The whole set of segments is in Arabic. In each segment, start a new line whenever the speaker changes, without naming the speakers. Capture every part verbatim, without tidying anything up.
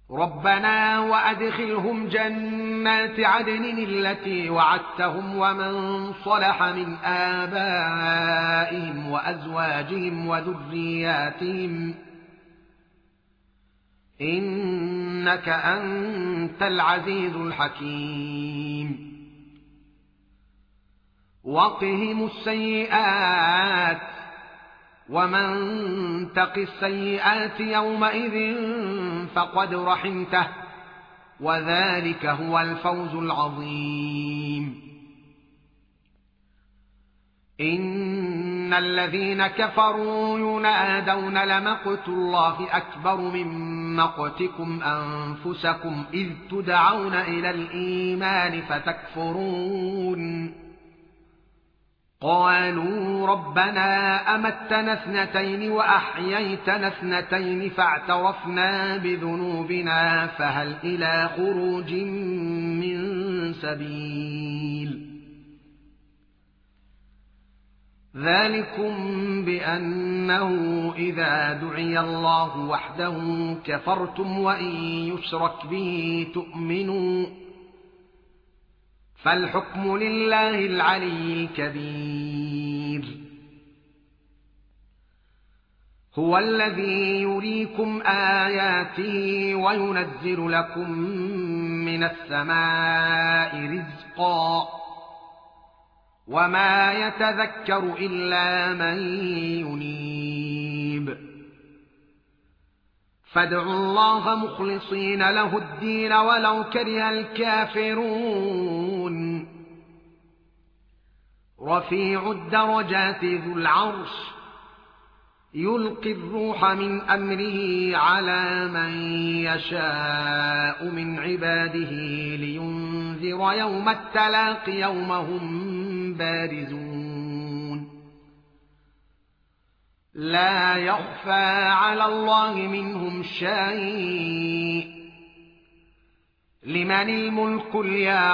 ربنا وأدخلهم جنات عدن التي وعدتهم ومن صلح من آبائهم وأزواجهم وذرياتهم إنك أنت العزيز الحكيم وقهم السيئات ومن تق السيئات يومئذ فقد رحمته وذلك هو الفوز العظيم إن الذين كفروا ينادون لمقت الله أكبر من مقتكم أنفسكم إذ تدعون إلى الإيمان فتكفرون قالوا ربنا أمتنا اثنتين وأحييتنا اثنتين فاعترفنا بذنوبنا فهل إلى خروج من سبيل ذلكم بأنه إذا دعي الله وحده كفرتم وإن يشرك به تؤمنوا فالحكم لله العلي الكبير هو الذي يريكم آياته وينزل لكم من السماء رزقا وما يتذكر إلا من ينيب فادعوا الله مخلصين له الدين ولو كره الكافرون رفيع الدرجات ذو العرش يلقي الروح من أمره على من يشاء من عباده لينذر يوم التلاق يوم هم بارزون لا يخفى على الله منهم شيء لمن الملك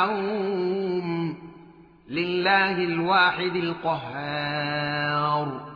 اليوم لله الواحد القهار